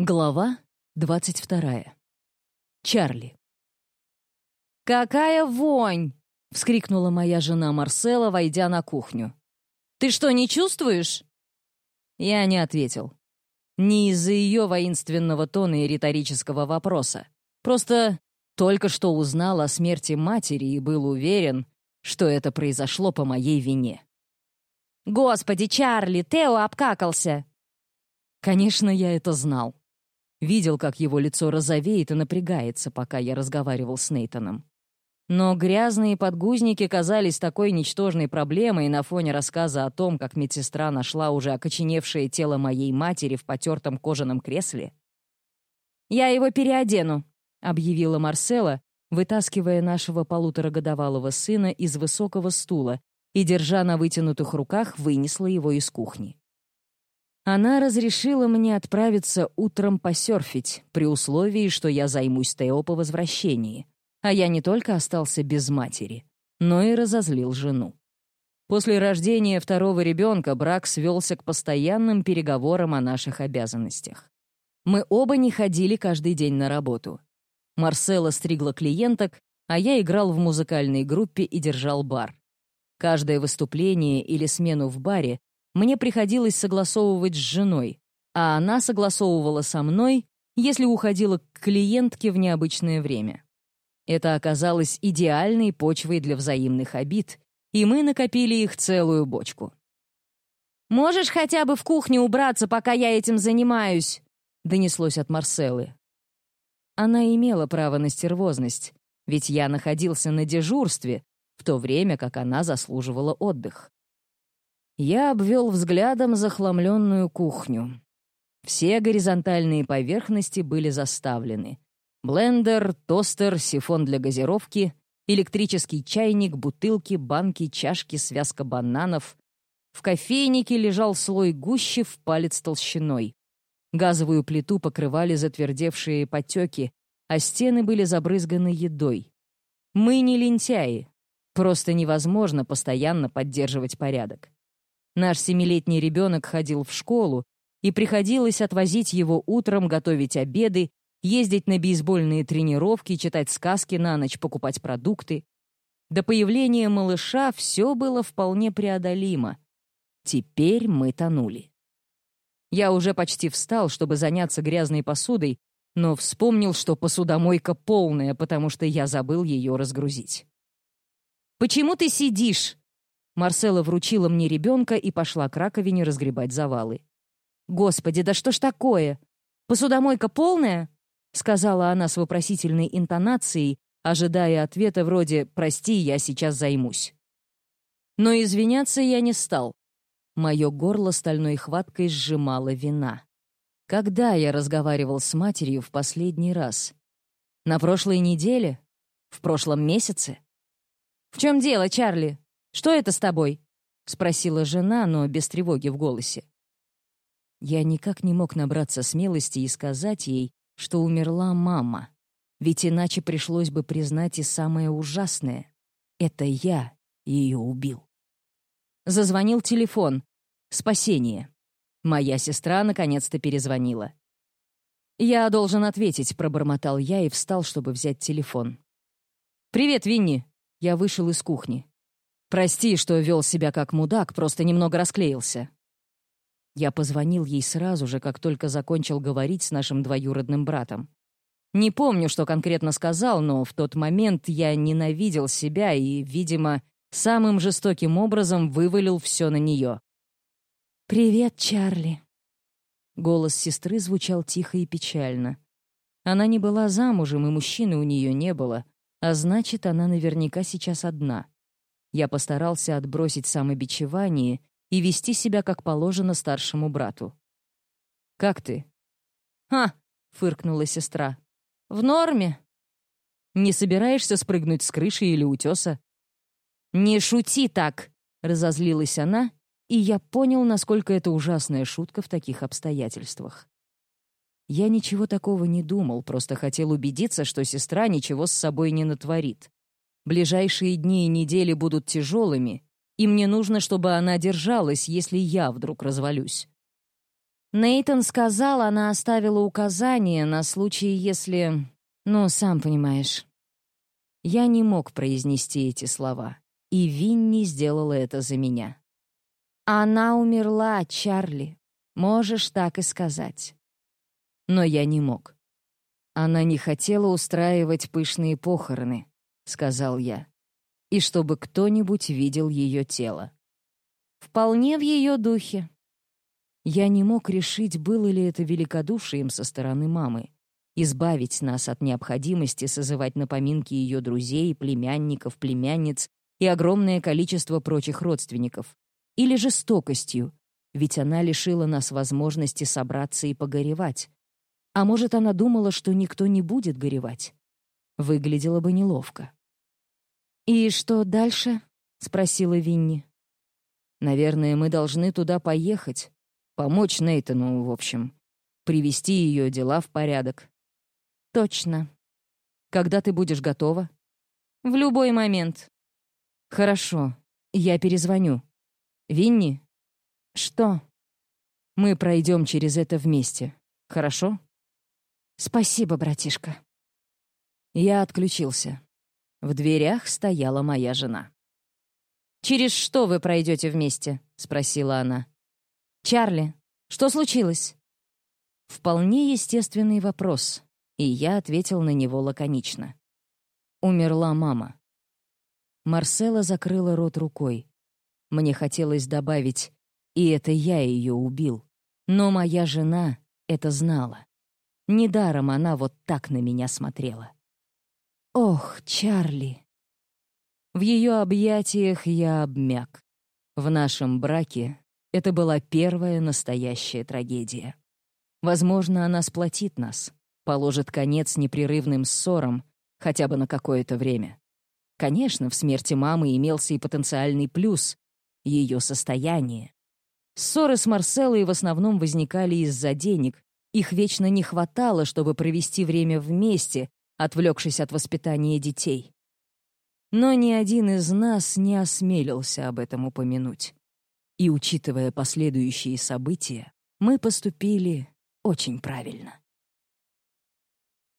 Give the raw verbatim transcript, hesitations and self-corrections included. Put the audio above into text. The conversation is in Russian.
Глава двадцать вторая. Чарли. «Какая вонь!» — вскрикнула моя жена Марсела, войдя на кухню. «Ты что, не чувствуешь?» Я не ответил. Не из-за ее воинственного тона и риторического вопроса. Просто только что узнал о смерти матери и был уверен, что это произошло по моей вине. «Господи, Чарли, Тео обкакался!» Конечно, я это знал. Видел, как его лицо розовеет и напрягается, пока я разговаривал с Нейтаном. Но грязные подгузники казались такой ничтожной проблемой на фоне рассказа о том, как медсестра нашла уже окоченевшее тело моей матери в потертом кожаном кресле. «Я его переодену», — объявила Марсела, вытаскивая нашего полуторагодовалого сына из высокого стула и, держа на вытянутых руках, вынесла его из кухни. Она разрешила мне отправиться утром посерфить, при условии, что я займусь Тео по возвращении. А я не только остался без матери, но и разозлил жену. После рождения второго ребенка брак свелся к постоянным переговорам о наших обязанностях. Мы оба не ходили каждый день на работу. Марсела стригла клиенток, а я играл в музыкальной группе и держал бар. Каждое выступление или смену в баре мне приходилось согласовывать с женой, а она согласовывала со мной, если уходила к клиентке в необычное время. Это оказалось идеальной почвой для взаимных обид, и мы накопили их целую бочку. «Можешь хотя бы в кухне убраться, пока я этим занимаюсь?» — донеслось от Марселы. Она имела право на стервозность, ведь я находился на дежурстве, в то время как она заслуживала отдых. Я обвел взглядом захламленную кухню. Все горизонтальные поверхности были заставлены. Блендер, тостер, сифон для газировки, электрический чайник, бутылки, банки, чашки, связка бананов. В кофейнике лежал слой гущи в палец толщиной. Газовую плиту покрывали затвердевшие потеки, а стены были забрызганы едой. Мы не лентяи. Просто невозможно постоянно поддерживать порядок. Наш семилетний ребенок ходил в школу, и приходилось отвозить его утром, готовить обеды, ездить на бейсбольные тренировки, читать сказки на ночь, покупать продукты. До появления малыша все было вполне преодолимо. Теперь мы тонули. Я уже почти встал, чтобы заняться грязной посудой, но вспомнил, что посудомойка полная, потому что я забыл ее разгрузить. «Почему ты сидишь?» Марсела вручила мне ребенка и пошла к раковине разгребать завалы. «Господи, да что ж такое? Посудомойка полная?» — сказала она с вопросительной интонацией, ожидая ответа вроде «прости, я сейчас займусь». Но извиняться я не стал. Мое горло стальной хваткой сжимала вина. Когда я разговаривал с матерью в последний раз? На прошлой неделе? В прошлом месяце? «В чем дело, Чарли? Что это с тобой?» — спросила жена, но без тревоги в голосе. Я никак не мог набраться смелости и сказать ей, что умерла мама, ведь иначе пришлось бы признать и самое ужасное — это я ее убил. Зазвонил телефон. Спасение. Моя сестра наконец-то перезвонила. «Я должен ответить», — пробормотал я и встал, чтобы взять телефон. «Привет, Винни!» — я вышел из кухни. «Прости, что вел себя как мудак, просто немного расклеился». Я позвонил ей сразу же, как только закончил говорить с нашим двоюродным братом. Не помню, что конкретно сказал, но в тот момент я ненавидел себя и, видимо, самым жестоким образом вывалил все на нее. «Привет, Чарли». Голос сестры звучал тихо и печально. Она не была замужем, и мужчины у нее не было, а значит, она наверняка сейчас одна. Я постарался отбросить самобичевание и вести себя как положено старшему брату. «Как ты?» «Ха!» — фыркнула сестра. «В норме». «Не собираешься спрыгнуть с крыши или утеса?» «Не шути так!» — разозлилась она, и я понял, насколько это ужасная шутка в таких обстоятельствах. Я ничего такого не думал, просто хотел убедиться, что сестра ничего с собой не натворит. Ближайшие дни и недели будут тяжелыми, и мне нужно, чтобы она держалась, если я вдруг развалюсь. Нейтан сказал, она оставила указание на случай, если... Ну, сам понимаешь. Я не мог произнести эти слова, и Винни сделала это за меня. «Она умерла, Чарли. Можешь так и сказать». Но я не мог. «Она не хотела устраивать пышные похороны», — сказал я, «и чтобы кто-нибудь видел ее тело». «Вполне в ее духе». Я не мог решить, было ли это великодушием со стороны мамы, избавить нас от необходимости созывать на поминки ее друзей, племянников, племянниц и огромное количество прочих родственников, или жестокостью, ведь она лишила нас возможности собраться и погоревать. А может, она думала, что никто не будет горевать? Выглядело бы неловко. «И что дальше?» — спросила Винни. «Наверное, мы должны туда поехать, помочь Нейтану, в общем, привести ее дела в порядок». «Точно. Когда ты будешь готова?» «В любой момент». «Хорошо, я перезвоню. Винни?» «Что?» «Мы пройдем через это вместе, хорошо?» «Спасибо, братишка». Я отключился. В дверях стояла моя жена. «Через что вы пройдете вместе?» — спросила она. «Чарли, что случилось?» Вполне естественный вопрос, и я ответил на него лаконично. Умерла мама. Марсела закрыла рот рукой. Мне хотелось добавить, и это я ее убил. Но моя жена это знала. Недаром она вот так на меня смотрела. «Ох, Чарли!» В ее объятиях я обмяк. В нашем браке это была первая настоящая трагедия. Возможно, она сплотит нас, положит конец непрерывным ссорам хотя бы на какое-то время. Конечно, в смерти мамы имелся и потенциальный плюс — ее состояние. Ссоры с Марселлой в основном возникали из-за денег. Их вечно не хватало, чтобы провести время вместе, отвлекшись от воспитания детей. Но ни один из нас не осмелился об этом упомянуть. И, учитывая последующие события, мы поступили очень правильно.